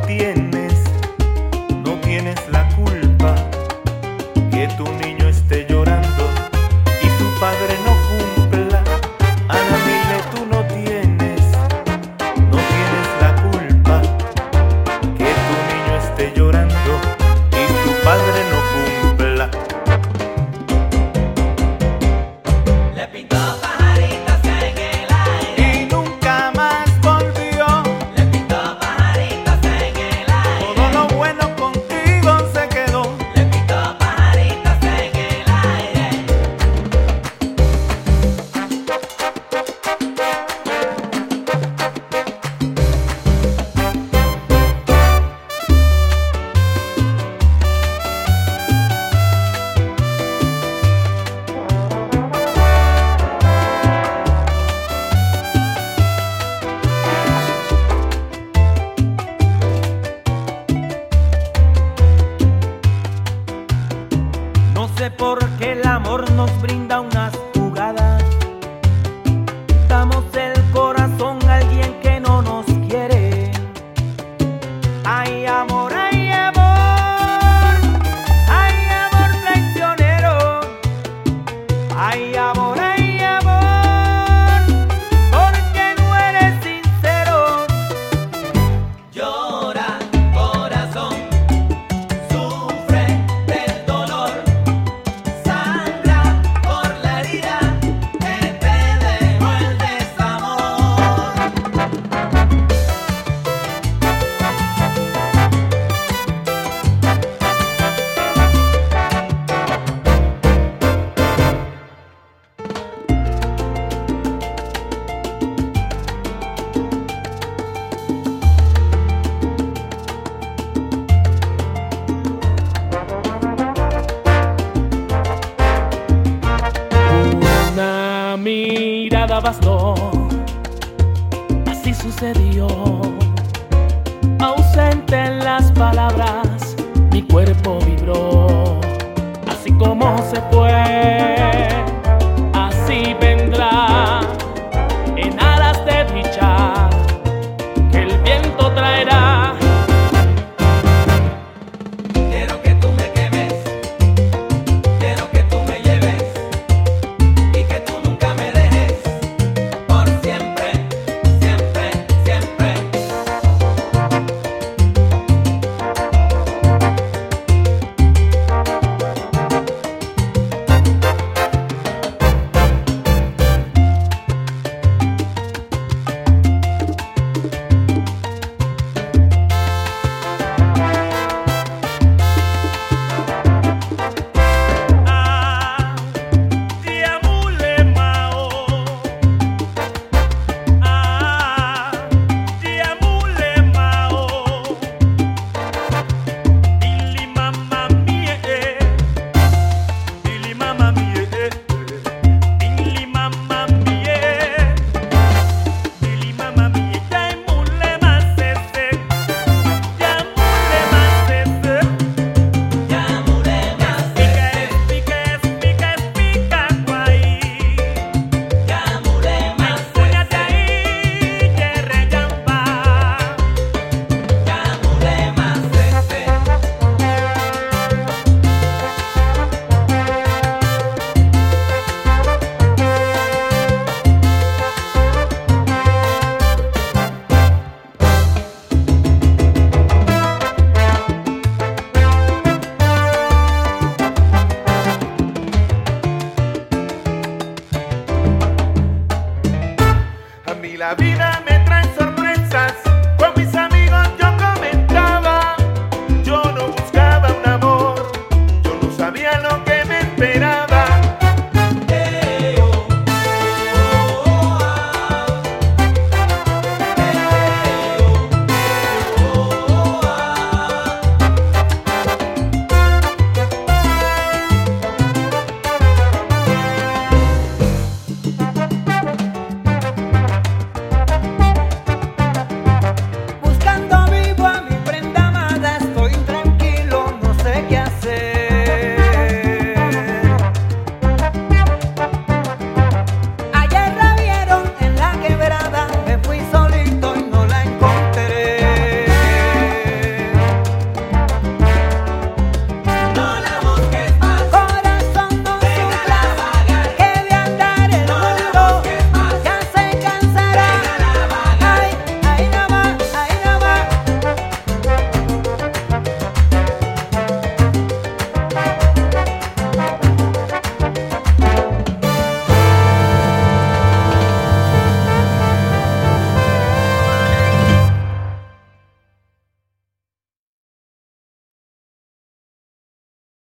tienes la culpa que tu niño esté llorando y su padre no cumpla. Ana Mile, tú no tienes la culpa que tu niño esté llorando y su padre no cumpla. Le pintó pajaritos en el aire Y nunca más volvió. Le pintó pajaritos en el aire Todo lo bueno contigo se quedó. Le pintó pajaritos en el aire No sé por qué el amor nos brinda unas jugadas. Damos el corazón a alguien que no nos quiere. Hay amor, hay amor, hay amor traicionero. Hay amor, porque no eres sincero. Llora, corazón, sufre del dolor, sangra por la herida que te dejó el desamor. Una mirada bastó, así sucedió. Ausente en las palabras, mi cuerpo vibró.